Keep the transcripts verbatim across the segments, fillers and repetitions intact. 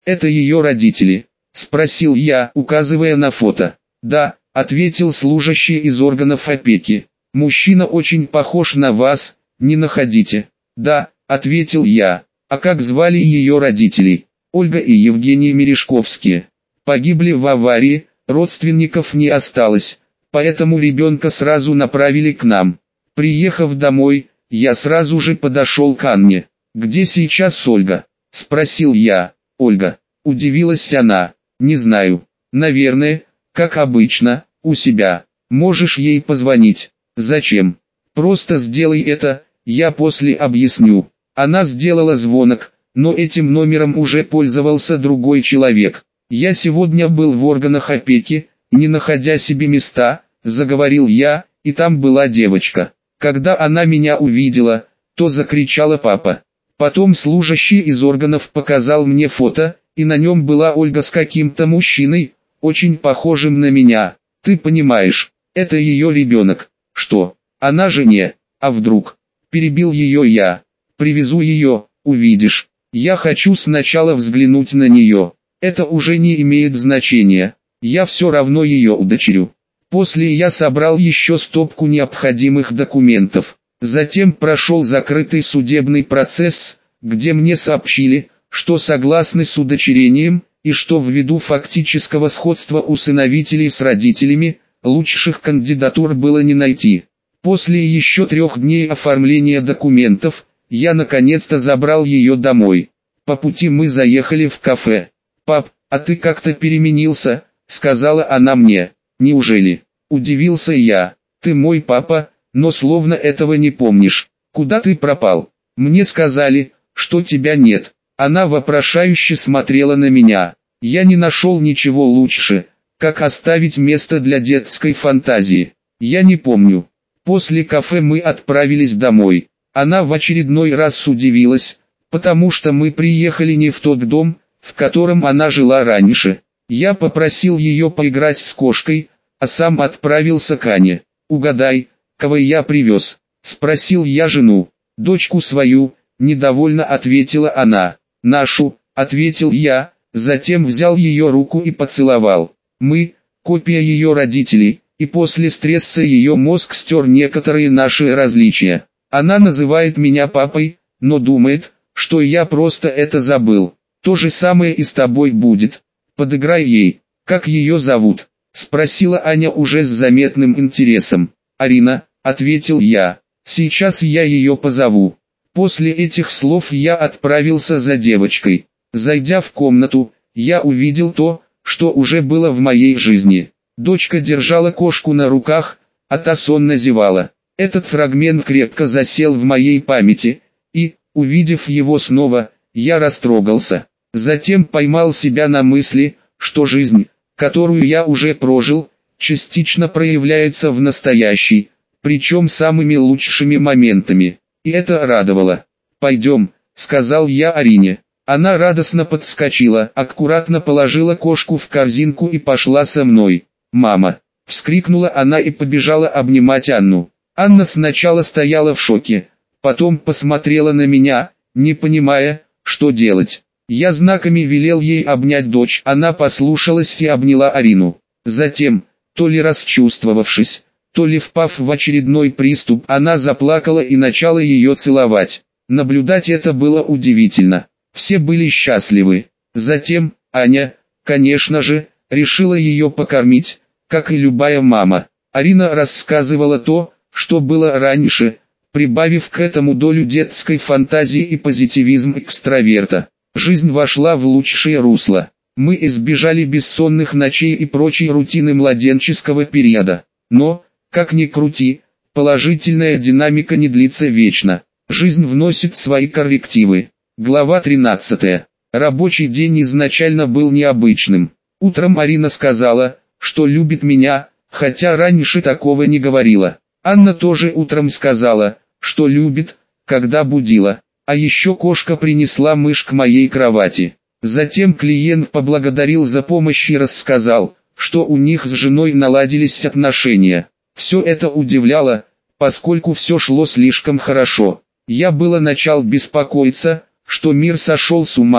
Это ее родители? Спросил я, указывая на фото. Да, ответил служащий из органов опеки. Мужчина очень похож на вас, не находите? Да, ответил я. А как звали ее родителей? Ольга и Евгений Мережковские. Погибли в аварии, родственников не осталось, поэтому ребенка сразу направили к нам. Приехав домой, я сразу же подошел к Анне. «Где сейчас Ольга?» – спросил я. «Ольга», – удивилась она. «Не знаю. Наверное, как обычно, у себя. Можешь ей позвонить». «Зачем?» «Просто сделай это, я после объясню». Она сделала звонок, но этим номером уже пользовался другой человек. «Я сегодня был в органах опеки, не находя себе места», – заговорил я, и там была девочка. Когда она меня увидела, то закричала «папа». Потом служащий из органов показал мне фото, и на нем была Ольга с каким-то мужчиной, очень похожим на меня. Ты понимаешь, это ее ребенок. Что? Она же не, а вдруг? Перебил ее я. Привезу ее, увидишь. Я хочу сначала взглянуть на нее. Это уже не имеет значения. Я все равно ее удочерю. После я собрал еще стопку необходимых документов. Затем прошел закрытый судебный процесс, где мне сообщили, что согласны с удочерением, и что ввиду фактического сходства усыновителей с родителями, лучших кандидатур было не найти. После еще трех дней оформления документов, я наконец-то забрал ее домой. По пути мы заехали в кафе. «Пап, а ты как-то переменился», — сказала она мне. «Неужели?» — удивился я. «Ты мой папа, но словно этого не помнишь. Куда ты пропал? Мне сказали, что тебя нет». Она вопрошающе смотрела на меня. Я не нашел ничего лучше, как оставить место для детской фантазии. Я не помню. После кафе мы отправились домой. Она в очередной раз удивилась, потому что мы приехали не в тот дом, в котором она жила раньше. Я попросил ее поиграть с кошкой, а сам отправился к Ане. «Угадай, кого я привез?» – спросил я жену. «Дочку свою», – недовольно ответила она. «Нашу», – ответил я, затем взял ее руку и поцеловал. Мы – копия ее родителей, и после стресса ее мозг стер некоторые наши различия. Она называет меня папой, но думает, что я просто это забыл. То же самое и с тобой будет. Подыграй ей. Как ее зовут?» – спросила Аня уже с заметным интересом. «Арина», – ответил я. «Сейчас я ее позову». После этих слов я отправился за девочкой. Зайдя в комнату, я увидел то, что уже было в моей жизни. Дочка держала кошку на руках, а та сонно зевала. Этот фрагмент крепко засел в моей памяти, и, увидев его снова, я растрогался. Затем поймал себя на мысли, что жизнь, которую я уже прожил, частично проявляется в настоящей, причем самыми лучшими моментами. И это радовало. «Пойдем», — сказал я Арине. Она радостно подскочила, аккуратно положила кошку в корзинку и пошла со мной. «Мама!» — вскрикнула она и побежала обнимать Анну. Анна сначала стояла в шоке, потом посмотрела на меня, не понимая, что делать. Я знаками велел ей обнять дочь, она послушалась и обняла Арину. Затем, то ли расчувствовавшись, то ли впав в очередной приступ, она заплакала и начала ее целовать. Наблюдать это было удивительно. Все были счастливы. Затем, Аня, конечно же, решила ее покормить, как и любая мама. Арина рассказывала то, что было раньше, прибавив к этому долю детской фантазии и позитивизм экстраверта. Жизнь вошла в лучшее русло. Мы избежали бессонных ночей и прочей рутины младенческого периода. Но, как ни крути, положительная динамика не длится вечно. Жизнь вносит свои коррективы. Глава тринадцатая. Рабочий день изначально был необычным. Утром Арина сказала, что любит меня, хотя раньше такого не говорила. Анна тоже утром сказала, что любит, когда будила. А еще кошка принесла мышь к моей кровати. Затем клиент поблагодарил за помощь и рассказал, что у них с женой наладились отношения. Все это удивляло, поскольку все шло слишком хорошо. Я было начал беспокоиться, что мир сошел с ума,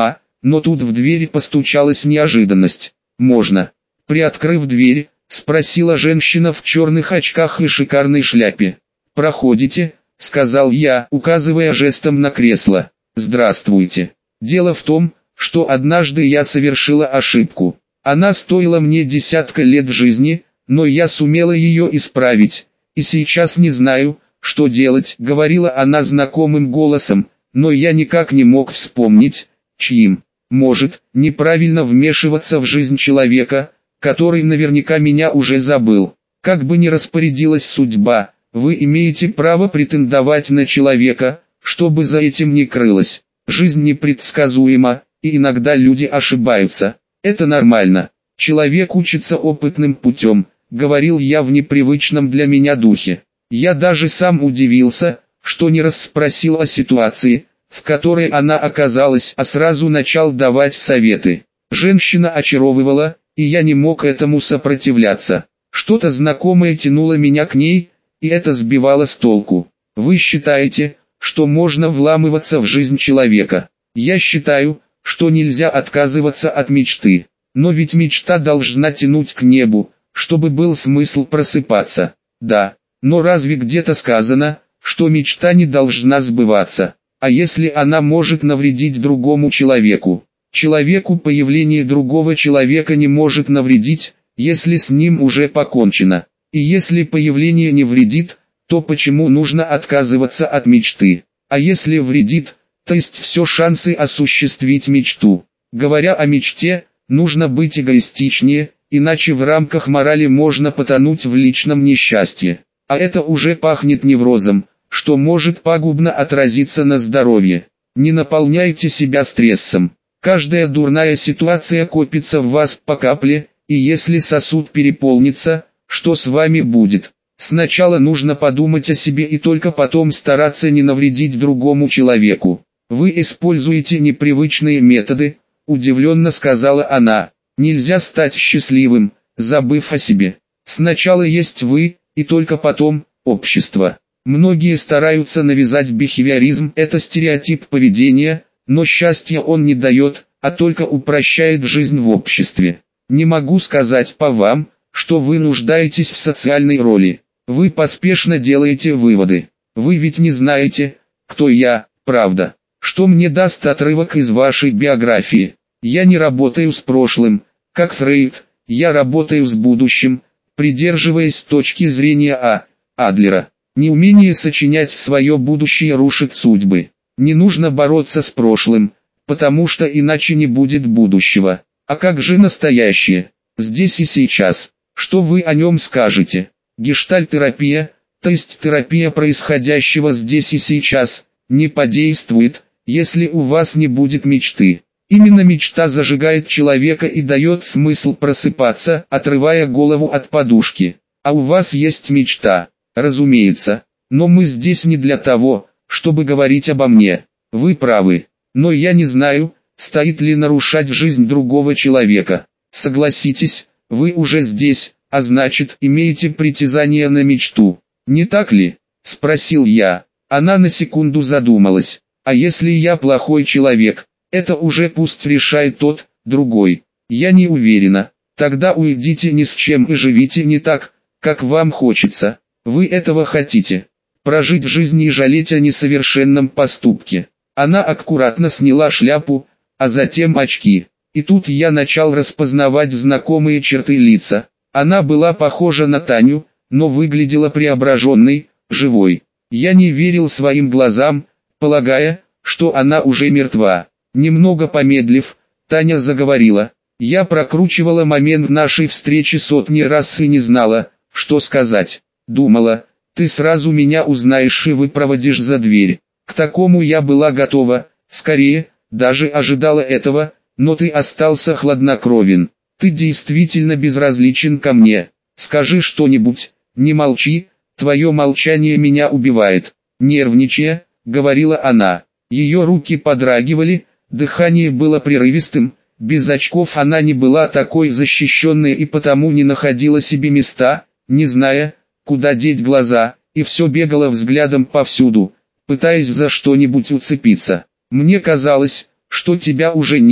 но тут в дверь постучалась неожиданность. «Можно?» Приоткрыв дверь, спросила женщина в черных очках и шикарной шляпе. «Проходите», — сказал я, указывая жестом на кресло. «Здравствуйте. Дело в том, что однажды я совершила ошибку. Она стоила мне десятка лет жизни, но я сумела ее исправить, и сейчас не знаю, что делать», — говорила она знакомым голосом, но я никак не мог вспомнить, чьим. «Может, неправильно вмешиваться в жизнь человека, который наверняка меня уже забыл. Как бы ни распорядилась судьба, вы имеете право претендовать на человека, что бы за этим ни крылось. Жизнь непредсказуема, и иногда люди ошибаются. Это нормально. Человек учится опытным путем», — говорил я в непривычном для меня духе. Я даже сам удивился, что не расспросил о ситуации, в которой она оказалась, а сразу начал давать советы. Женщина очаровывала, и я не мог этому сопротивляться. Что-то знакомое тянуло меня к ней, и это сбивало с толку. «Вы считаете, что можно вламываться в жизнь человека? Я считаю, что нельзя отказываться от мечты. Но ведь мечта должна тянуть к небу, чтобы был смысл просыпаться. Да, но разве где-то сказано, что мечта не должна сбываться? А если она может навредить другому человеку? Человеку появление другого человека не может навредить, если с ним уже покончено. И если появление не вредит, то почему нужно отказываться от мечты? А если вредит, то есть все шансы осуществить мечту. Говоря о мечте, нужно быть эгоистичнее, иначе в рамках морали можно потонуть в личном несчастье. А это уже пахнет неврозом, что может пагубно отразиться на здоровье. Не наполняйте себя стрессом. Каждая дурная ситуация копится в вас по капле, и если сосуд переполнится, что с вами будет? Сначала нужно подумать о себе и только потом стараться не навредить другому человеку. «Вы используете непривычные методы», — удивленно сказала она. «Нельзя стать счастливым, забыв о себе. Сначала есть вы, и только потом общество». Многие стараются навязать бихевиоризм, это стереотип поведения, но счастья он не дает, а только упрощает жизнь в обществе. Не могу сказать по вам, что вы нуждаетесь в социальной роли. Вы поспешно делаете выводы. Вы ведь не знаете, кто я, правда. Что мне даст отрывок из вашей биографии? Я не работаю с прошлым, как Фрейд, я работаю с будущим, придерживаясь точки зрения А. Адлера. Неумение сочинять свое будущее рушит судьбы. Не нужно бороться с прошлым, потому что иначе не будет будущего. А как же настоящее? Здесь и сейчас. Что вы о нем скажете? Гештальт-терапия, то есть терапия происходящего здесь и сейчас, не подействует, если у вас не будет мечты. Именно мечта зажигает человека и дает смысл просыпаться, отрывая голову от подушки. А у вас есть мечта? Разумеется, но мы здесь не для того, чтобы говорить обо мне. Вы правы, но я не знаю, стоит ли нарушать жизнь другого человека. Согласитесь, вы уже здесь, а значит, имеете притязание на мечту. Не так ли? Спросил я. Она на секунду задумалась. А если я плохой человек, это уже пусть решает тот, другой. Я не уверена. Тогда уйдите ни с чем и живите не так, как вам хочется. Вы этого хотите? Прожить жизнь и жалеть о несовершенном поступке. Она аккуратно сняла шляпу, а затем очки. И тут я начал распознавать знакомые черты лица. Она была похожа на Таню, но выглядела преображенной, живой. Я не верил своим глазам, полагая, что она уже мертва. Немного помедлив, Таня заговорила. Я прокручивала момент нашей встречи сотни раз и не знала, что сказать. Думала, ты сразу меня узнаешь и выпроводишь за дверь. К такому я была готова, скорее, даже ожидала этого, но ты остался хладнокровен. Ты действительно безразличен ко мне. Скажи что-нибудь, не молчи, твое молчание меня убивает. Нервничая, говорила она. Ее руки подрагивали, дыхание было прерывистым, без очков она не была такой защищенной и потому не находила себе места, не зная, куда деть глаза, и все бегала взглядом повсюду, пытаясь за что-нибудь уцепиться. «Мне казалось, что тебя уже нет»,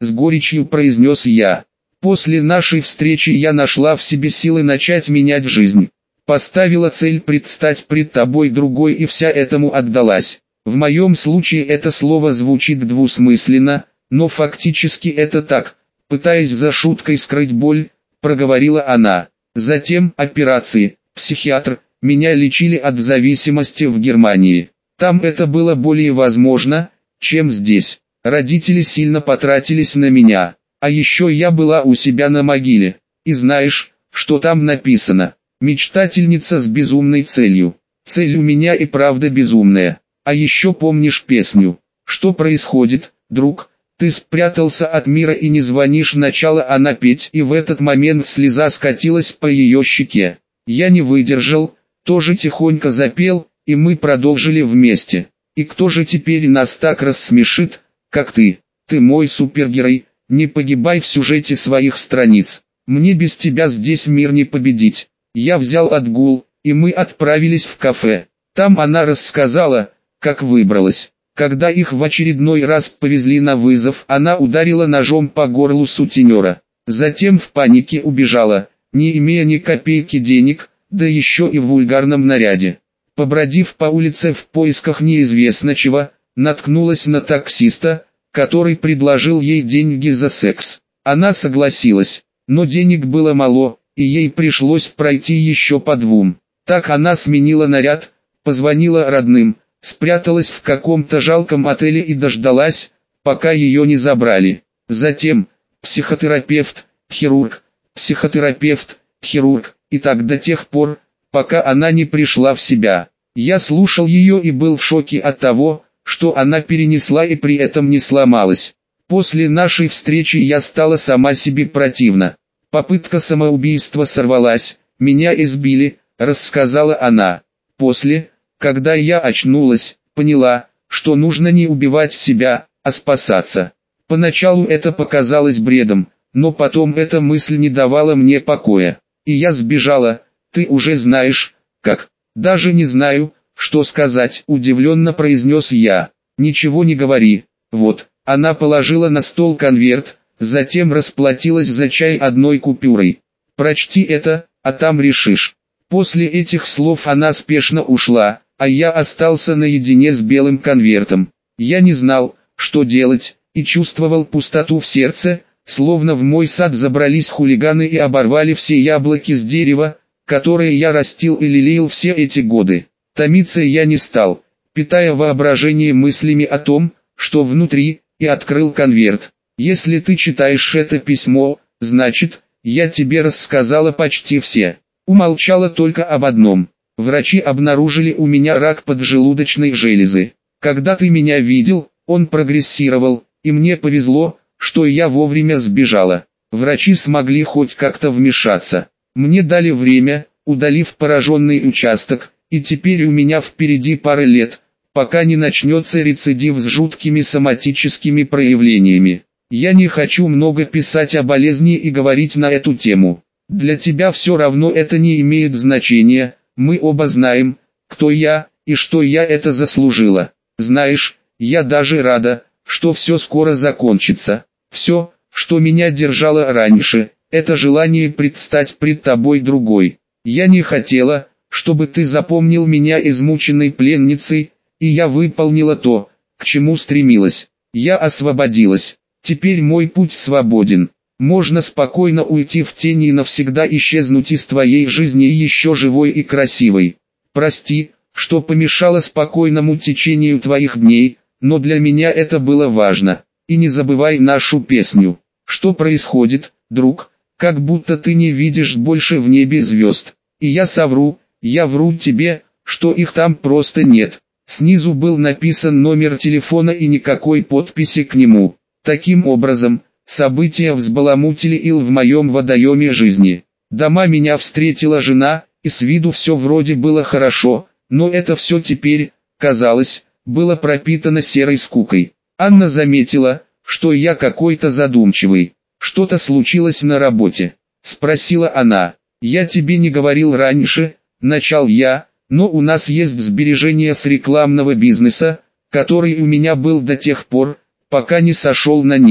с горечью произнес я. После нашей встречи я нашла в себе силы начать менять жизнь. Поставила цель предстать пред тобой другой и вся этому отдалась. В моем случае это слово звучит двусмысленно, но фактически это так, пытаясь за шуткой скрыть боль, проговорила она. Затем операции, психиатр, меня лечили от зависимости в Германии. Там это было более возможно, чем здесь. Родители сильно потратились на меня. А еще я была у себя на могиле. И знаешь, что там написано? Мечтательница с безумной целью. Цель у меня и правда безумная. А еще помнишь песню? Что происходит, друг? Ты спрятался от мира и не звонишь. Начала она петь, и в этот момент слеза скатилась по ее щеке. Я не выдержал, тоже тихонько запел, и мы продолжили вместе. И кто же теперь нас так рассмешит, как ты? Ты мой супергерой. Не погибай в сюжете своих страниц. Мне без тебя здесь мир не победить. Я взял отгул, и мы отправились в кафе. Там она рассказала, как выбралась. Когда их в очередной раз повезли на вызов, она ударила ножом по горлу сутенера. Затем в панике убежала, не имея ни копейки денег, да еще и в вульгарном наряде. Побродив по улице в поисках неизвестно чего, наткнулась на таксиста, который предложил ей деньги за секс. Она согласилась, но денег было мало, и ей пришлось пройти еще по двум. Так она сменила наряд, позвонила родным, спряталась в каком-то жалком отеле и дождалась, пока ее не забрали. Затем, психотерапевт, хирург, психотерапевт, хирург, и так до тех пор, пока она не пришла в себя. Я слушал ее и был в шоке от того, что она перенесла и при этом не сломалась. После нашей встречи я стала сама себе противна. Попытка самоубийства сорвалась, меня избили, рассказала она. После, когда я очнулась, поняла, что нужно не убивать себя, а спасаться. Поначалу это показалось бредом, но потом эта мысль не давала мне покоя. И я сбежала, ты уже знаешь, как. Даже не знаю, что сказать, удивленно произнес я. Ничего не говори. Вот, она положила на стол конверт, затем расплатилась за чай одной купюрой. Прочти это, а там решишь. После этих слов она спешно ушла, а я остался наедине с белым конвертом. Я не знал, что делать, и чувствовал пустоту в сердце, словно в мой сад забрались хулиганы и оборвали все яблоки с дерева, которые я растил и лелеял все эти годы. Томиться я не стал, питая воображение мыслями о том, что внутри, и открыл конверт. Если ты читаешь это письмо, значит, я тебе рассказала почти все. Умолчала только об одном. Врачи обнаружили у меня рак поджелудочной железы. Когда ты меня видел, он прогрессировал, и мне повезло, что я вовремя сбежала. Врачи смогли хоть как-то вмешаться. Мне дали время, удалив пораженный участок, и теперь у меня впереди пара лет, пока не начнется рецидив с жуткими соматическими проявлениями. Я не хочу много писать о болезни и говорить на эту тему. Для тебя все равно это не имеет значения, мы оба знаем, кто я, и что я это заслужила. Знаешь, я даже рада, что все скоро закончится. Все, что меня держало раньше, это желание предстать пред тобой другой. Я не хотела, чтобы ты запомнил меня измученной пленницей, и я выполнила то, к чему стремилась. Я освободилась. Теперь мой путь свободен. Можно спокойно уйти в тень и навсегда исчезнуть из твоей жизни еще живой и красивой. Прости, что помешало спокойному течению твоих дней, но для меня это было важно. И не забывай нашу песню. Что происходит, друг? Как будто ты не видишь больше в небе звезд. И я совру, я вру тебе, что их там просто нет. Снизу был написан номер телефона и никакой подписи к нему. Таким образом, события взбаламутили ил в моем водоеме жизни. Дома меня встретила жена, и с виду все вроде было хорошо, но это все теперь, казалось, было пропитано серой скукой. Анна заметила, что я какой-то задумчивый. «Что-то случилось на работе?» — спросила она. «Я тебе не говорил раньше», — начал я, «но у нас есть сбережения с рекламного бизнеса, который у меня был до тех пор, пока не сошел на нет.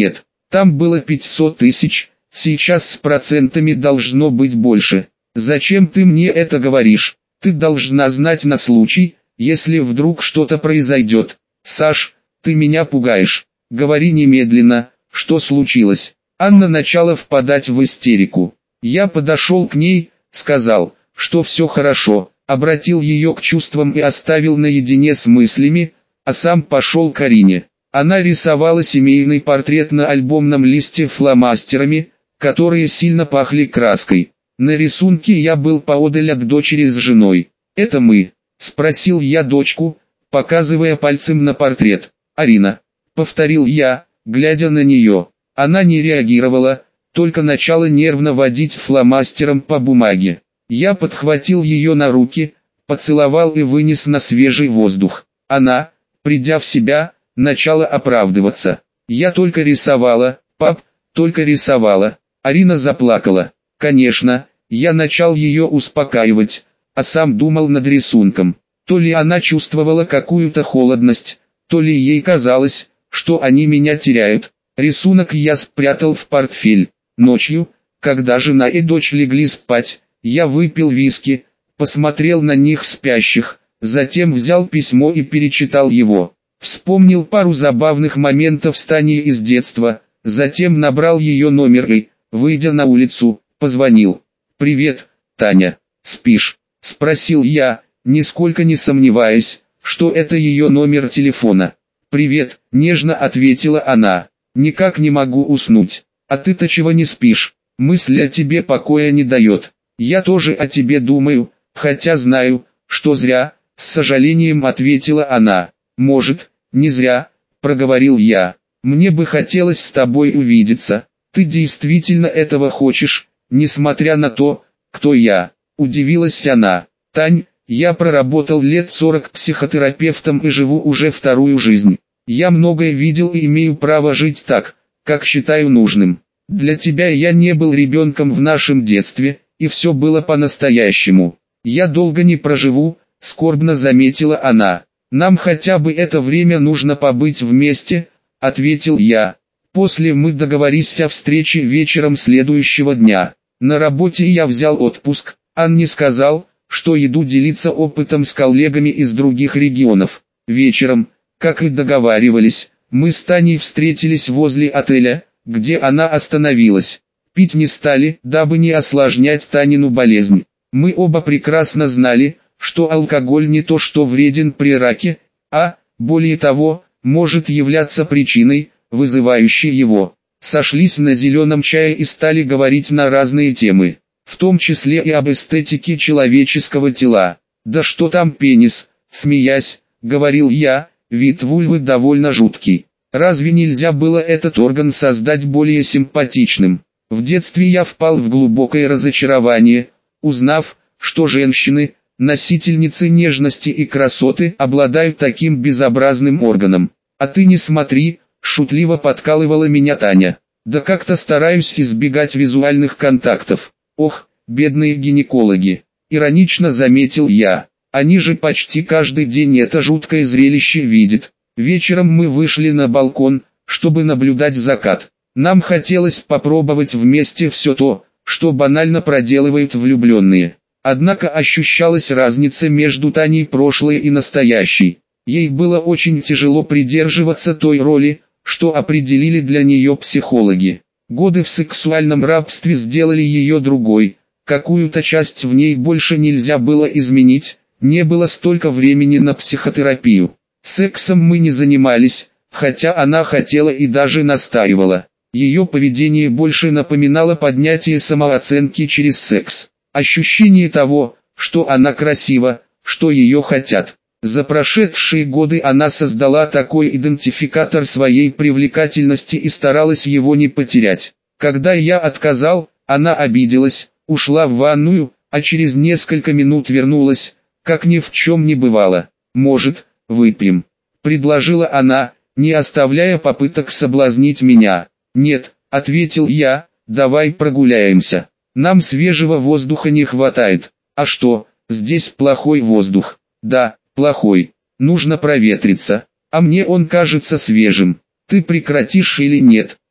Там было пятьсот тысяч, сейчас с процентами должно быть больше. Зачем ты мне это говоришь? Ты должна знать на случай, если вдруг что-то произойдет. Саш, ты меня пугаешь. Говори немедленно, что случилось. Анна начала впадать в истерику. Я подошел к ней, сказал, что все хорошо, обратил ее к чувствам и оставил наедине с мыслями, а сам пошел к Арине. Она рисовала семейный портрет на альбомном листе фломастерами, которые сильно пахли краской. На рисунке я был поодаль от дочери с женой. «Это мы?» – спросил я дочку, показывая пальцем на портрет. «Арина», – повторил я, глядя на нее. Она не реагировала, только начала нервно водить фломастером по бумаге. Я подхватил ее на руки, поцеловал и вынес на свежий воздух. Она, придя в себя, начала оправдываться. «Я только рисовала, пап, только рисовала». Арина заплакала. Конечно, я начал ее успокаивать, а сам думал над рисунком. То ли она чувствовала какую-то холодность, то ли ей казалось, что они меня теряют. Рисунок я спрятал в портфель. Ночью, когда жена и дочь легли спать, я выпил виски, посмотрел на них спящих, затем взял письмо и перечитал его. Вспомнил пару забавных моментов с Таней из детства, затем набрал ее номер и, выйдя на улицу, позвонил. «Привет, Таня, спишь?» – спросил я, нисколько не сомневаясь, что это ее номер телефона. «Привет», – нежно ответила она. «Никак не могу уснуть. А ты-то чего не спишь? Мысль о тебе покоя не дает. Я тоже о тебе думаю, хотя знаю, что зря», – с сожалением ответила она. «Может, не зря», – проговорил я. «Мне бы хотелось с тобой увидеться. Ты действительно этого хочешь, несмотря на то, кто я?» – удивилась она. «Тань, я проработал лет сорок психотерапевтом и живу уже вторую жизнь. Я многое видел и имею право жить так, как считаю нужным. Для тебя я не был ребенком в нашем детстве, и все было по-настоящему. Я долго не проживу», – скорбно заметила она. «Нам хотя бы это время нужно побыть вместе», – ответил я. После мы договорились о встрече вечером следующего дня. На работе я взял отпуск, Анне сказал, что иду делиться опытом с коллегами из других регионов. Вечером, как и договаривались, мы с Таней встретились возле отеля, где она остановилась. Пить не стали, дабы не осложнять Танину болезнь. Мы оба прекрасно знали, что алкоголь не то что вреден при раке, а, более того, может являться причиной, вызывающей его. Сошлись на зеленом чае и стали говорить на разные темы, в том числе и об эстетике человеческого тела. «Да что там пенис?» – смеясь, говорил я, вид вульвы довольно жуткий. Разве нельзя было этот орган создать более симпатичным? В детстве я впал в глубокое разочарование, узнав, что женщины, носительницы нежности и красоты, обладают таким безобразным органом. «А ты не смотри», – шутливо подкалывала меня Таня. «Да как-то стараюсь избегать визуальных контактов». «Ох, бедные гинекологи», – иронично заметил я. «Они же почти каждый день это жуткое зрелище видят». Вечером мы вышли на балкон, чтобы наблюдать закат. Нам хотелось попробовать вместе все то, что банально проделывают влюбленные. Однако ощущалась разница между Таней прошлой и настоящей. Ей было очень тяжело придерживаться той роли, что определили для нее психологи. Годы в сексуальном рабстве сделали ее другой, какую-то часть в ней больше нельзя было изменить, не было столько времени на психотерапию. Сексом мы не занимались, хотя она хотела и даже настаивала. Ее поведение больше напоминало поднятие самооценки через секс. Ощущение того, что она красива, что ее хотят. За прошедшие годы она создала такой идентификатор своей привлекательности и старалась его не потерять. Когда я отказал, она обиделась, ушла в ванную, а через несколько минут вернулась, как ни в чем не бывало. «Может, выпьем?» – предложила она, не оставляя попыток соблазнить меня. «Нет», – ответил я, – «давай прогуляемся. Нам свежего воздуха не хватает». «А что, здесь плохой воздух?» «Да, плохой. Нужно проветриться. А мне он кажется свежим. Ты прекратишь или нет?»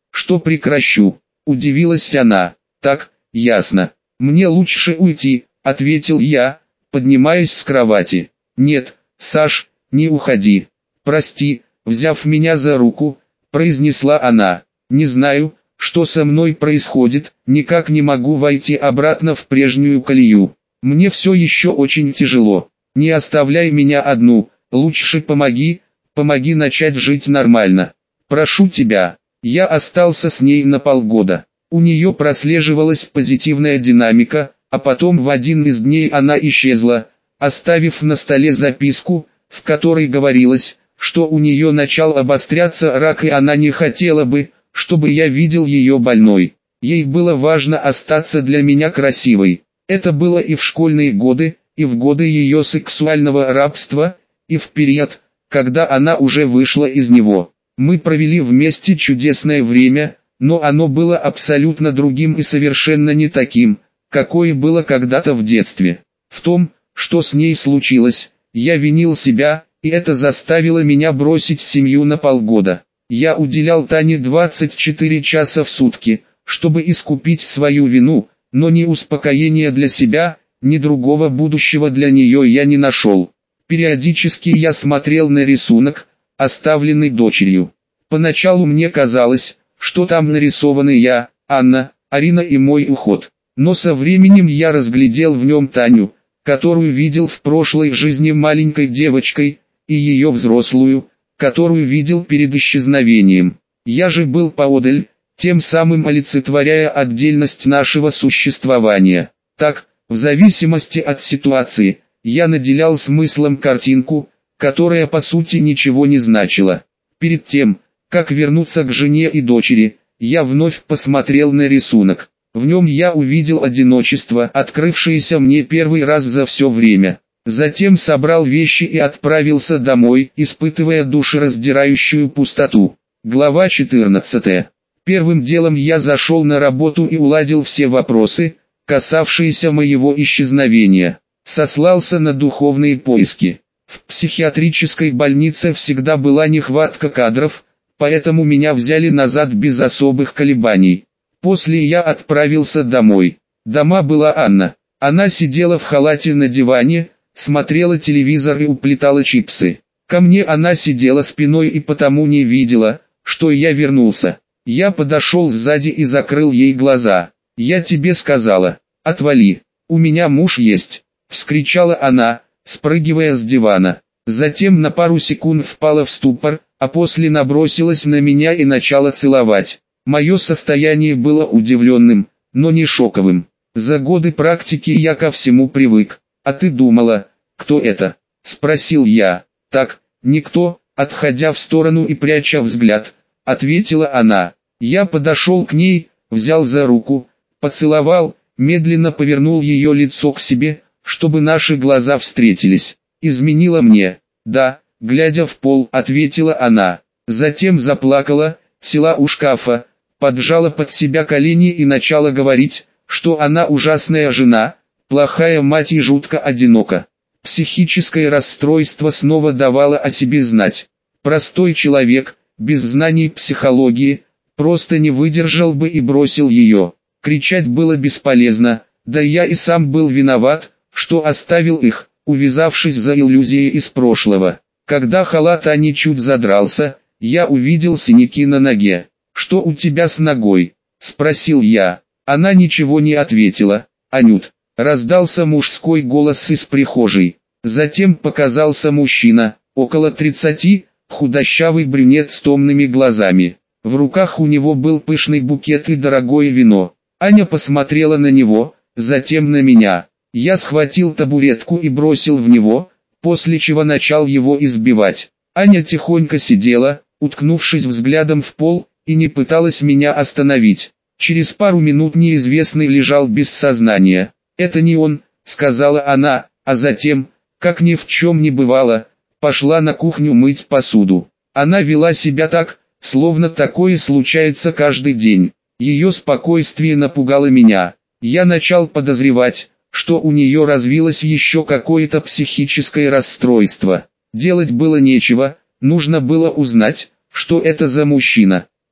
Что прекращу? Удивилась она. Так, ясно. Мне лучше уйти, ответил я, поднимаясь с кровати. Нет, Саш, не уходи. Прости, взяв меня за руку, произнесла она. Не знаю, что со мной происходит, никак не могу войти обратно в прежнюю колею. Мне все еще очень тяжело. Не оставляй меня одну, лучше помоги, помоги начать жить нормально. Прошу тебя. Я остался с ней на полгода. У нее прослеживалась позитивная динамика, а потом в один из дней она исчезла, оставив на столе записку, в которой говорилось, что у нее начал обостряться рак и она не хотела бы, чтобы я видел ее больной. Ей было важно остаться для меня красивой. Это было и в школьные годы, и в годы ее сексуального рабства, и в период, когда она уже вышла из него. Мы провели вместе чудесное время, но оно было абсолютно другим и совершенно не таким, какое было когда-то в детстве. В том, что с ней случилось, я винил себя, и это заставило меня бросить семью на полгода. Я уделял Тане двадцать четыре часа в сутки, чтобы искупить свою вину, но ни успокоения для себя, ни другого будущего для нее я не нашел. Периодически я смотрел на рисунок, оставленный дочерью. Поначалу мне казалось, что там нарисованы я, Анна, Арина и мой уход. Но со временем я разглядел в нем Таню, которую видел в прошлой жизни маленькой девочкой, и ее взрослую, которую видел перед исчезновением. Я же был поодаль, тем самым олицетворяя отдельность нашего существования. Так, в зависимости от ситуации, я наделял смыслом картинку, которая по сути ничего не значила. Перед тем, как вернуться к жене и дочери, я вновь посмотрел на рисунок. В нем я увидел одиночество, открывшееся мне первый раз за все время. Затем собрал вещи и отправился домой, испытывая душераздирающую пустоту. Глава четырнадцатая. Первым делом я зашел на работу и уладил все вопросы, касавшиеся моего исчезновения. Сослался на духовные поиски. В психиатрической больнице всегда была нехватка кадров, поэтому меня взяли назад без особых колебаний. После я отправился домой. Дома была Анна. Она сидела в халате на диване, смотрела телевизор и уплетала чипсы. Ко мне она сидела спиной и потому не видела, что я вернулся. Я подошел сзади и закрыл ей глаза. «Я тебе сказала, отвали, у меня муж есть», — вскричала она, спрыгивая с дивана. Затем на пару секунд впала в ступор, а после набросилась на меня и начала целовать. Мое состояние было удивленным, но не шоковым. За годы практики я ко всему привык. «А ты думала, кто это?» — спросил я. «Так, никто», — отходя в сторону и пряча взгляд, ответила она. Я подошел к ней, взял за руку, поцеловал, медленно повернул ее лицо к себе, чтобы наши глаза встретились. «Изменила мне?» «Да», — глядя в пол, ответила она. Затем заплакала, села у шкафа, поджала под себя колени и начала говорить, что она ужасная жена, плохая мать и жутко одинока. Психическое расстройство снова давало о себе знать. Простой человек, без знаний психологии, просто не выдержал бы и бросил ее. Кричать было бесполезно, да я и сам был виноват, что оставил их, увязавшись за иллюзией из прошлого. Когда халат Ани чуть задрался, я увидел синяки на ноге. «Что у тебя с ногой?» — спросил я. Она ничего не ответила. «Анют!» — раздался мужской голос из прихожей. Затем показался мужчина, около тридцати, худощавый брюнет с томными глазами. В руках у него был пышный букет и дорогое вино. Аня посмотрела на него, затем на меня. Я схватил табуретку и бросил в него, после чего начал его избивать. Аня тихонько сидела, уткнувшись взглядом в пол, и не пыталась меня остановить. Через пару минут неизвестный лежал без сознания. «Это не он», — сказала она, а затем, как ни в чем не бывало, пошла на кухню мыть посуду. Она вела себя так, словно такое случается каждый день. Ее спокойствие напугало меня. Я начал подозревать, что у нее развилось еще какое-то психическое расстройство. Делать было нечего, нужно было узнать, что это за мужчина.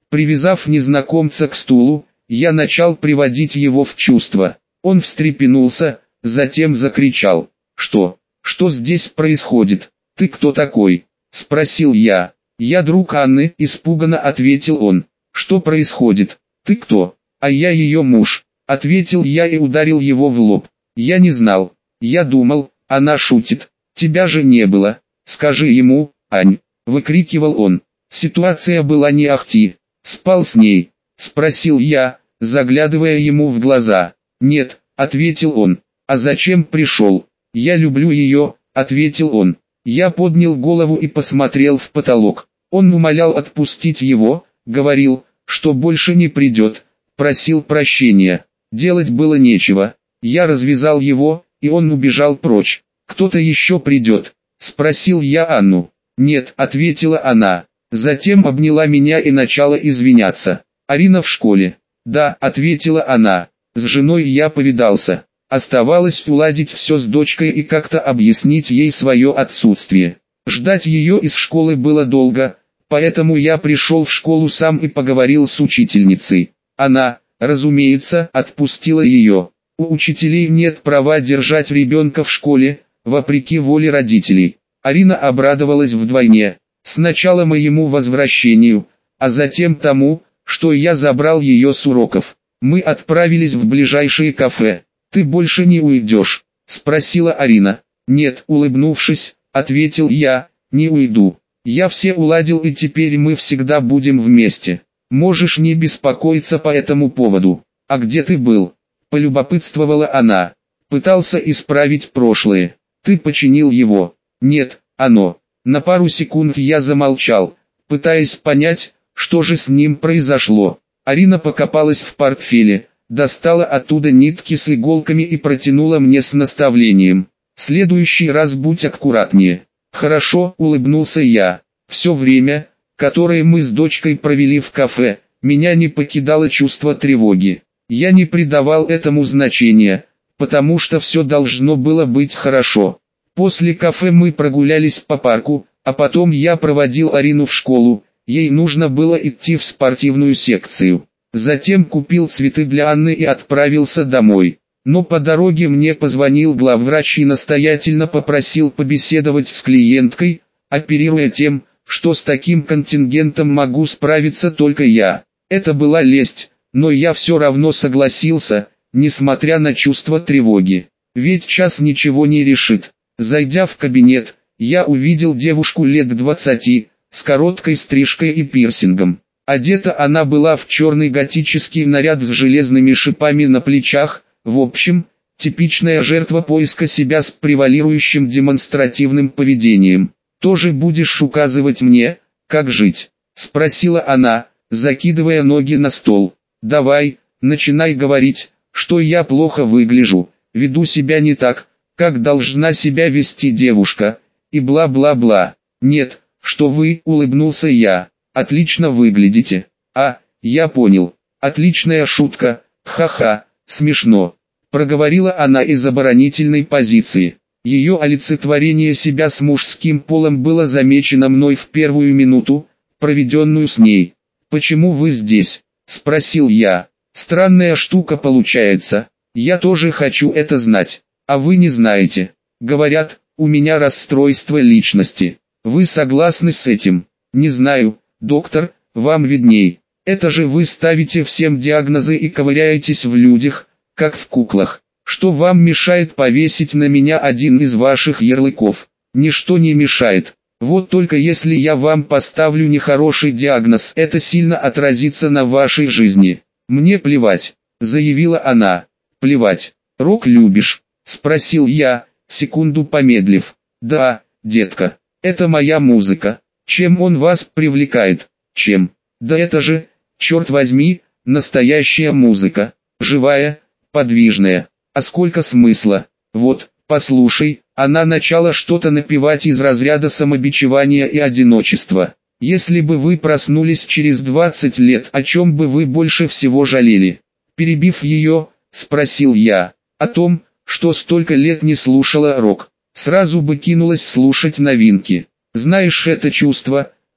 Привязав незнакомца к стулу, я начал приводить его в чувство. Он встрепенулся, затем закричал. «Что? Что здесь происходит? Ты кто такой?» – спросил я. «Я друг Анны», – испуганно ответил он. «Что происходит? Ты кто?» «А я ее муж», – ответил я и ударил его в лоб. «Я не знал. Я думал, она шутит. Тебя же не было. Скажи ему, Ань», – выкрикивал он. Ситуация была не ахти. «Спал с ней?» – спросил я, заглядывая ему в глаза. «Нет», – ответил он. «А зачем пришел?» «Я люблю ее», – ответил он. Я поднял голову и посмотрел в потолок. Он умолял отпустить его, говорил, что больше не придет, просил прощения. Делать было нечего. Я развязал его, и он убежал прочь. «Кто-то еще придет?» – спросил я Анну. «Нет», – ответила она. Затем обняла меня и начала извиняться. «Арина в школе?» «Да», – ответила она. «С женой я повидался. Оставалось уладить все с дочкой и как-то объяснить ей свое отсутствие. Ждать ее из школы было долго, поэтому я пришел в школу сам и поговорил с учительницей. Она, разумеется, отпустила ее. У учителей нет права держать ребенка в школе, вопреки воле родителей». Арина обрадовалась вдвойне. Сначала моему возвращению, а затем тому, что я забрал ее с уроков. Мы отправились в ближайшее кафе. «Ты больше не уйдешь?» – спросила Арина. «Нет», – улыбнувшись, ответил я, – «не уйду. Я все уладил и теперь мы всегда будем вместе. Можешь не беспокоиться по этому поводу». «А где ты был?» – полюбопытствовала она. «Пытался исправить прошлое. Ты починил его?» «Нет, оно». На пару секунд я замолчал, пытаясь понять, что же с ним произошло. Арина покопалась в портфеле, достала оттуда нитки с иголками и протянула мне с наставлением. «В следующий раз будь аккуратнее». «Хорошо», — улыбнулся я. Все время, которое мы с дочкой провели в кафе, меня не покидало чувство тревоги. Я не придавал этому значения, потому что все должно было быть хорошо. После кафе мы прогулялись по парку, а потом я проводил Арину в школу, ей нужно было идти в спортивную секцию. Затем купил цветы для Анны и отправился домой. Но по дороге мне позвонил главврач и настоятельно попросил побеседовать с клиенткой, оперируя тем, что с таким контингентом могу справиться только я. Это была лесть, но я все равно согласился, несмотря на чувство тревоги. Ведь час ничего не решит. Зайдя в кабинет, я увидел девушку лет двадцати, с короткой стрижкой и пирсингом. Одета она была в черный готический наряд с железными шипами на плечах, в общем, типичная жертва поиска себя с превалирующим демонстративным поведением. «Тоже будешь указывать мне, как жить?» – спросила она, закидывая ноги на стол. «Давай, начинай говорить, что я плохо выгляжу, веду себя не так, как должна себя вести девушка, и бла-бла-бла». «Нет, что вы», — улыбнулся я, — «отлично выглядите». «А, я понял, отличная шутка, ха-ха, смешно», — проговорила она из оборонительной позиции. Ее олицетворение себя с мужским полом было замечено мной в первую минуту, проведенную с ней. «Почему вы здесь?» — спросил я. «Странная штука получается, я тоже хочу это знать». «А вы не знаете. Говорят, у меня расстройство личности. Вы согласны с этим?» «Не знаю, доктор, вам видней. Это же вы ставите всем диагнозы и ковыряетесь в людях, как в куклах. Что вам мешает повесить на меня один из ваших ярлыков?» «Ничто не мешает. Вот только если я вам поставлю нехороший диагноз, это сильно отразится на вашей жизни». «Мне плевать», — заявила она. «Плевать. Рок любишь?» — спросил я, секунду помедлив. «Да, детка, это моя музыка. Чем он вас привлекает?» «Чем? Да это же, черт возьми, настоящая музыка. Живая, подвижная. А сколько смысла? Вот, послушай». Она начала что-то напевать из разряда самобичевания и одиночества. «Если бы вы проснулись через двадцать лет, о чем бы вы больше всего жалели?» Перебив ее, спросил я. «О том, что столько лет не слушала рок. Сразу бы кинулась слушать новинки. Знаешь это чувство,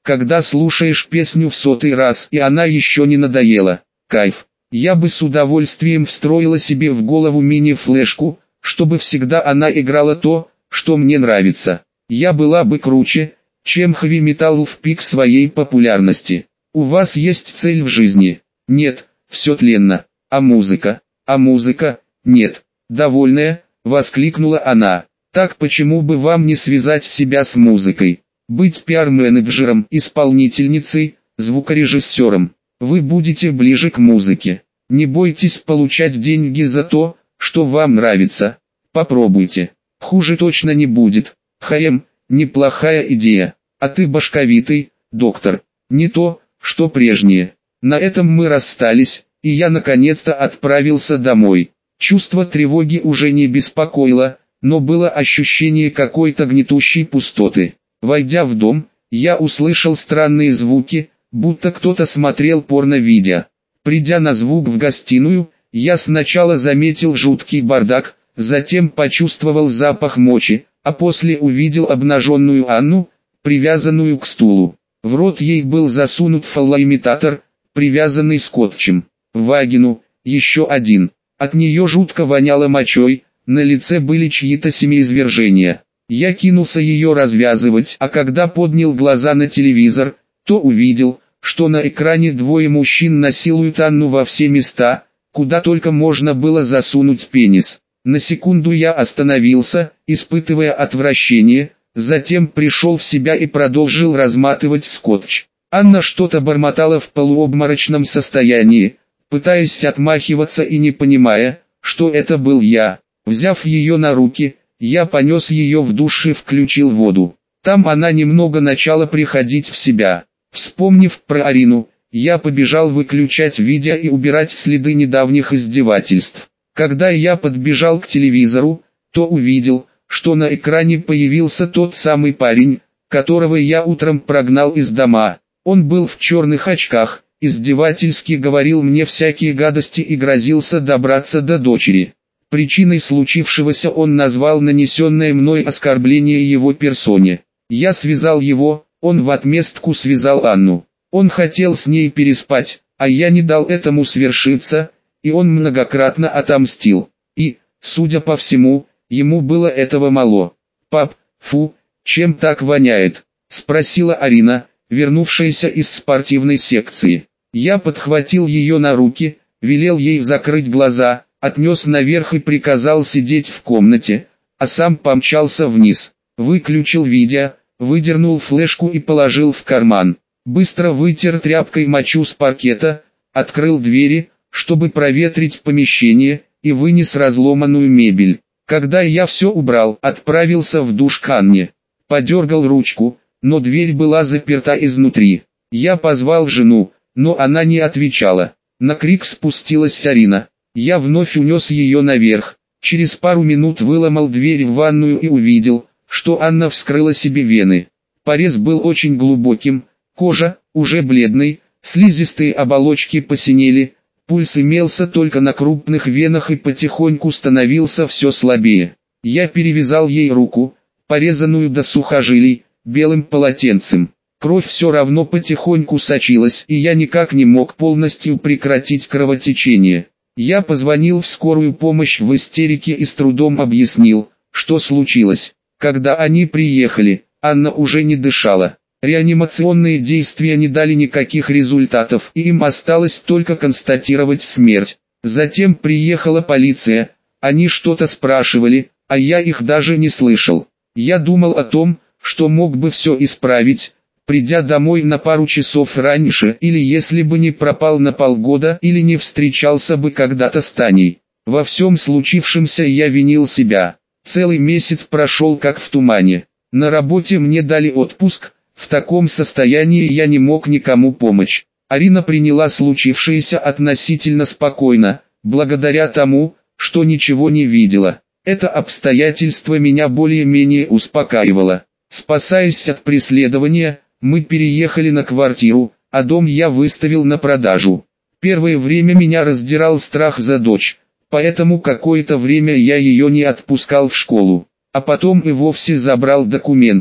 когда слушаешь песню в сотый раз и она еще не надоела. Кайф. Я бы с удовольствием встроила себе в голову мини-флешку, чтобы всегда она играла то, что мне нравится. Я была бы круче, чем хэви-металл в пик своей популярности. У вас есть цель в жизни? Нет, все тленно. А музыка? А музыка? Нет. Довольная, воскликнула она. Так почему бы вам не связать себя с музыкой? Быть пиар-менеджером, исполнительницей, звукорежиссером. Вы будете ближе к музыке. Не бойтесь получать деньги за то, что вам нравится. Попробуйте. Хуже точно не будет. Хаем, неплохая идея. А ты башковитый, доктор. Не то, что прежнее. На этом мы расстались, и я наконец-то отправился домой. Чувство тревоги уже не беспокоило, но было ощущение какой-то гнетущей пустоты. Войдя в дом, я услышал странные звуки, будто кто-то смотрел порно-видео. Придя на звук в гостиную, я сначала заметил жуткий бардак, затем почувствовал запах мочи, а после увидел обнаженную Анну, привязанную к стулу. В рот ей был засунут фалоимитатор, привязанный скотчем. В вагину, еще один. От нее жутко воняло мочой, на лице были чьи-то семяизвержения. Я кинулся ее развязывать, а когда поднял глаза на телевизор, то увидел, что на экране двое мужчин насилуют Анну во все места, куда только можно было засунуть пенис. На секунду я остановился, испытывая отвращение, затем пришел в себя и продолжил разматывать скотч. Анна что-то бормотала в полуобморочном состоянии, пытаясь отмахиваться и не понимая, что это был я. Взяв ее на руки, я понес ее в душ и включил воду. Там она немного начала приходить в себя. Вспомнив про Арину, я побежал выключать видео и убирать следы недавних издевательств. Когда я подбежал к телевизору, то увидел, что на экране появился тот самый парень, которого я утром прогнал из дома. Он был в черных очках, издевательски говорил мне всякие гадости и грозился добраться до дочери. Причиной случившегося он назвал нанесенное мной оскорбление его персоне. Я связал его, он в отместку связал Анну. Он хотел с ней переспать, а я не дал этому свершиться, и он многократно отомстил. И, судя по всему, ему было этого мало. «Пап, фу, чем так воняет?» – спросила Арина, вернувшаяся из спортивной секции. Я подхватил ее на руки, велел ей закрыть глаза, отнес наверх и приказал сидеть в комнате, а сам помчался вниз. Выключил видео, выдернул флешку и положил в карман. Быстро вытер тряпкой мочу с паркета, открыл двери, чтобы проветрить помещение, и вынес разломанную мебель. Когда я все убрал, отправился в душ к Анне. Подергал ручку, но дверь была заперта изнутри. Я позвал жену, но она не отвечала. На крик спустилась Арина. Я вновь унес ее наверх. Через пару минут выломал дверь в ванную и увидел, что Анна вскрыла себе вены. Порез был очень глубоким, кожа, уже бледной, слизистые оболочки посинели, пульс имелся только на крупных венах и потихоньку становился все слабее. Я перевязал ей руку, порезанную до сухожилий, белым полотенцем. Кровь все равно потихоньку сочилась, и я никак не мог полностью прекратить кровотечение. Я позвонил в скорую помощь в истерике и с трудом объяснил, что случилось. Когда они приехали, Анна уже не дышала. Реанимационные действия не дали никаких результатов, и им осталось только констатировать смерть. Затем приехала полиция, они что-то спрашивали, а я их даже не слышал. Я думал о том, что мог бы все исправить, придя домой на пару часов раньше, или если бы не пропал на полгода, или не встречался бы когда-то с Таней. Во всем случившемся я винил себя. Целый месяц прошел как в тумане. На работе мне дали отпуск, в таком состоянии я не мог никому помочь. Арина приняла случившееся относительно спокойно, благодаря тому, что ничего не видела. Это обстоятельство меня более-менее успокаивало. Спасаясь от преследования, мы переехали на квартиру, а дом я выставил на продажу. Первое время меня раздирал страх за дочь, поэтому какое-то время я ее не отпускал в школу, а потом и вовсе забрал документы.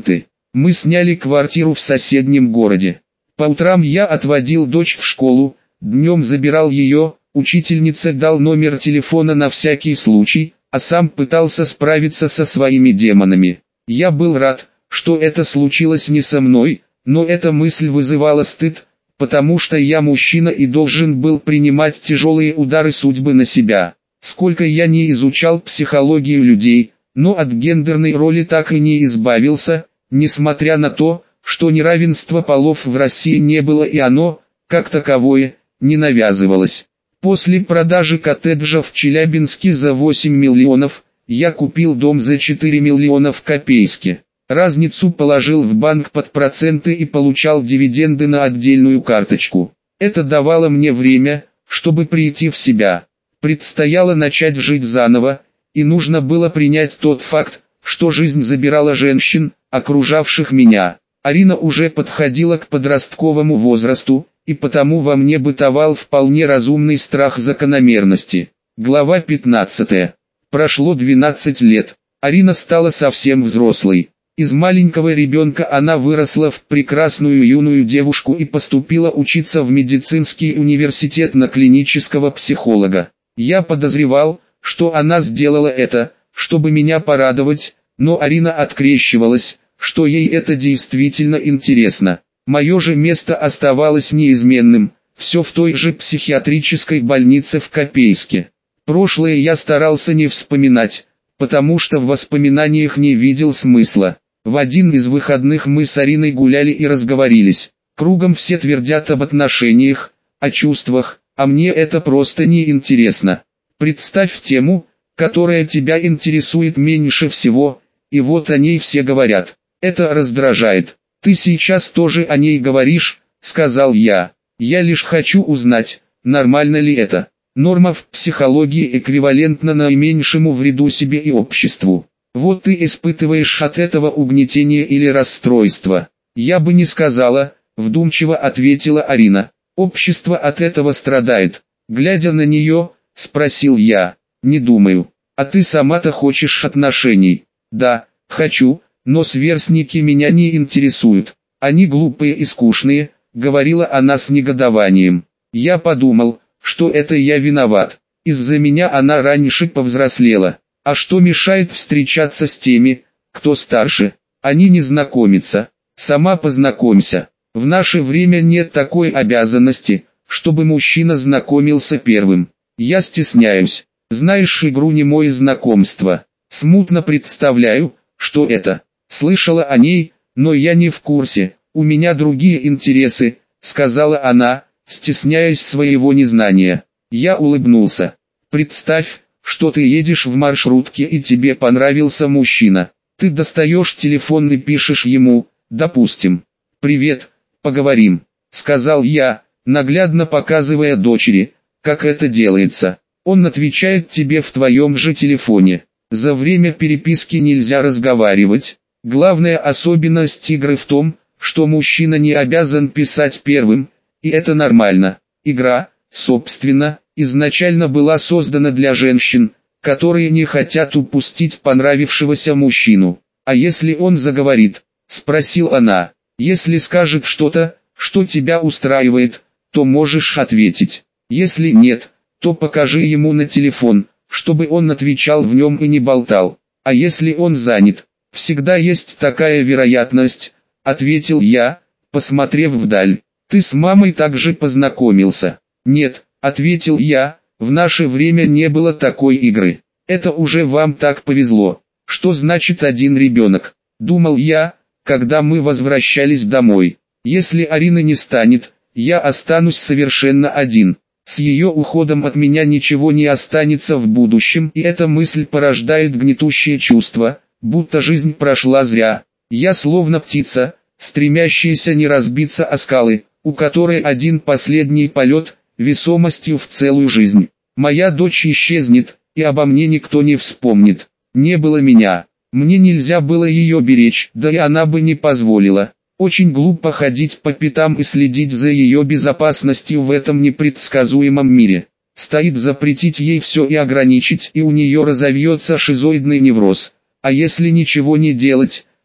Мы сняли квартиру в соседнем городе. По утрам я отводил дочь в школу, днем забирал ее, учительница дал номер телефона на всякий случай, а сам пытался справиться со своими демонами. Я был рад, что это случилось не со мной, но эта мысль вызывала стыд, потому что я мужчина и должен был принимать тяжелые удары судьбы на себя. Сколько я не изучал психологию людей, но от гендерной роли так и не избавился, несмотря на то, что неравенства полов в России не было и оно, как таковое, не навязывалось. После продажи коттеджа в Челябинске за восемь миллионов, я купил дом за четыре миллиона в Копейске. Разницу положил в банк под проценты и получал дивиденды на отдельную карточку. Это давало мне время, чтобы прийти в себя. Предстояло начать жить заново, и нужно было принять тот факт, что жизнь забирала женщин, окружавших меня. Арина уже подходила к подростковому возрасту, и потому во мне бытовал вполне разумный страх закономерности. Глава пятнадцатая. Прошло двенадцать лет. Арина стала совсем взрослой. Из маленького ребенка она выросла в прекрасную юную девушку и поступила учиться в медицинский университет на клинического психолога. Я подозревал, что она сделала это, чтобы меня порадовать, но Арина открещивалась, что ей это действительно интересно. Мое же место оставалось неизменным, все в той же психиатрической больнице в Копейске. Прошлое я старался не вспоминать, потому что в воспоминаниях не видел смысла. В один из выходных мы с Ариной гуляли и разговорились. Кругом все твердят об отношениях, о чувствах, а мне это просто не интересно. Представь тему, которая тебя интересует меньше всего, и вот о ней все говорят. Это раздражает. «Ты сейчас тоже о ней говоришь», — сказал я. «Я лишь хочу узнать, нормально ли это». Норма в психологии эквивалентна наименьшему вреду себе и обществу. Вот ты испытываешь от этого угнетение или расстройство. Я бы не сказала, вдумчиво ответила Арина. Общество от этого страдает. Глядя на нее, спросил я. Не думаю. А ты сама-то хочешь отношений? Да, хочу, но сверстники меня не интересуют. Они глупые и скучные, говорила она с негодованием. Я подумал, что это я виноват. Из-за меня она раньше повзрослела. А что мешает встречаться с теми, кто старше? Они не знакомятся. Сама познакомься. В наше время нет такой обязанности, чтобы мужчина знакомился первым. Я стесняюсь. Знаешь игру «Немое знакомство»? Смутно представляю, что это. Слышала о ней, но я не в курсе. У меня другие интересы, сказала она, стесняясь своего незнания. Я улыбнулся. Представь, что ты едешь в маршрутке и тебе понравился мужчина. Ты достаешь телефон и пишешь ему, допустим, «Привет, поговорим», сказал я, наглядно показывая дочери, как это делается. Он отвечает тебе в твоем же телефоне. За время переписки нельзя разговаривать. Главная особенность игры в том, что мужчина не обязан писать первым, и это нормально. Игра, собственно, изначально была создана для женщин, которые не хотят упустить понравившегося мужчину. А если он заговорит? Спросил она. Если скажет что-то, что тебя устраивает, то можешь ответить. Если нет, то покажи ему на телефон, чтобы он отвечал в нем и не болтал. А если он занят? Всегда есть такая вероятность, ответил я, посмотрев вдаль. Ты с мамой также познакомился? Нет, ответил я, в наше время не было такой игры. Это уже вам так повезло. Что значит один ребенок? Думал я, когда мы возвращались домой. Если Арины не станет, я останусь совершенно один. С ее уходом от меня ничего не останется в будущем, и эта мысль порождает гнетущее чувство, будто жизнь прошла зря. Я словно птица, стремящаяся не разбиться о скалы, у которой один последний полет, весомостью в целую жизнь. Моя дочь исчезнет, и обо мне никто не вспомнит. Не было меня. Мне нельзя было ее беречь, да и она бы не позволила. Очень глупо ходить по пятам и следить за ее безопасностью в этом непредсказуемом мире. Стоит запретить ей все и ограничить, и у нее разовьется шизоидный невроз. А если ничего не делать,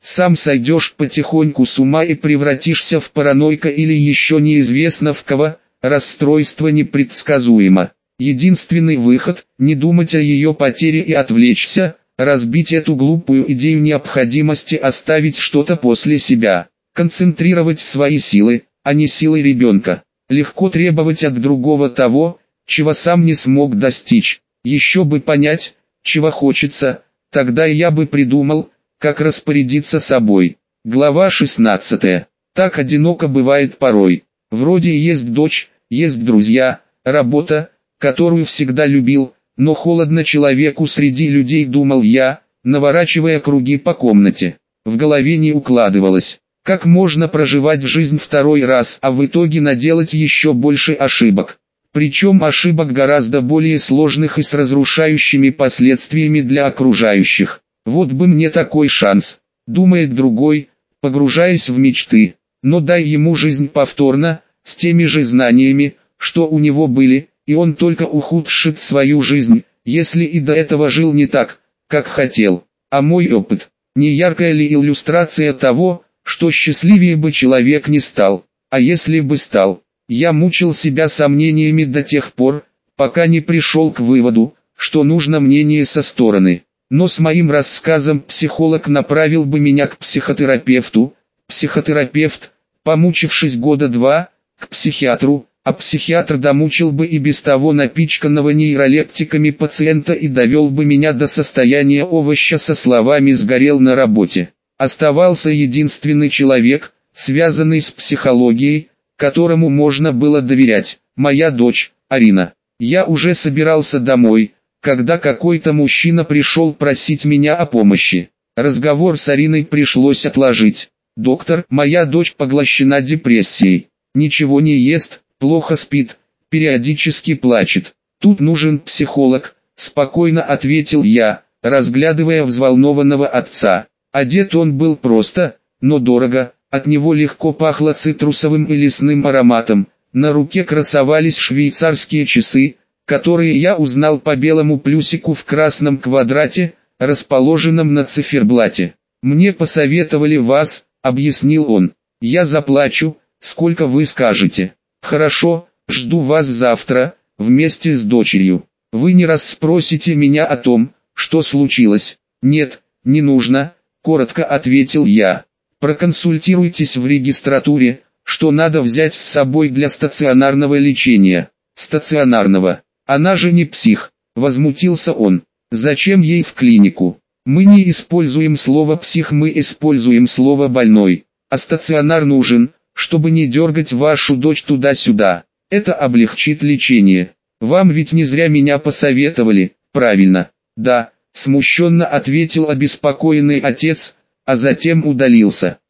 Сам сойдешь потихоньку с ума и превратишься в параноика или еще неизвестно в кого. Расстройство непредсказуемо. Единственный выход – не думать о ее потере и отвлечься, разбить эту глупую идею необходимости оставить что-то после себя, концентрировать свои силы, а не силы ребенка. Легко требовать от другого того, чего сам не смог достичь. Еще бы понять, чего хочется, тогда и я бы придумал, как распорядиться собой. Глава шестнадцатая. Так одиноко бывает порой. Вроде есть дочь, есть друзья, работа, которую всегда любил, но холодно человеку среди людей, думал я, наворачивая круги по комнате. В голове не укладывалось, как можно проживать жизнь второй раз, а в итоге наделать еще больше ошибок. Причем ошибок гораздо более сложных и с разрушающими последствиями для окружающих. Вот бы мне такой шанс, думает другой, погружаясь в мечты. Но дай ему жизнь повторно, с теми же знаниями, что у него были, и он только ухудшит свою жизнь, если и до этого жил не так, как хотел. А мой опыт, не яркая ли иллюстрация того, что счастливее бы человек не стал, а если бы стал? Я мучил себя сомнениями до тех пор, пока не пришел к выводу, что нужно мнение со стороны. Но с моим рассказом психолог направил бы меня к психотерапевту, психотерапевт, помучившись года два, к психиатру, а психиатр домучил бы и без того напичканного нейролептиками пациента и довел бы меня до состояния овоща со словами «сгорел на работе». Оставался единственный человек, связанный с психологией, которому можно было доверять, моя дочь, Арина. Я уже собирался домой, когда какой-то мужчина пришел просить меня о помощи. Разговор с Ариной пришлось отложить. «Доктор, моя дочь поглощена депрессией. Ничего не ест, плохо спит, периодически плачет. Тут нужен психолог», — спокойно ответил я, разглядывая взволнованного отца. Одет он был просто, но дорого, от него легко пахло цитрусовым и лесным ароматом. На руке красовались швейцарские часы, которые я узнал по белому плюсику в красном квадрате, расположенном на циферблате. «Мне посоветовали вас», — объяснил он. «Я заплачу, сколько вы скажете». «Хорошо, жду вас завтра, вместе с дочерью. Вы не расспросите меня о том, что случилось?» «Нет, не нужно», — коротко ответил я. «Проконсультируйтесь в регистратуре, что надо взять с собой для стационарного лечения». «Стационарного? Она же не псих», — возмутился он. «Зачем ей в клинику? Мы не используем слово «псих», мы используем слово «больной». А стационар нужен, чтобы не дергать вашу дочь туда-сюда. Это облегчит лечение. Вам ведь не зря меня посоветовали, правильно?» «Да», — смущенно ответил обеспокоенный отец, а затем удалился.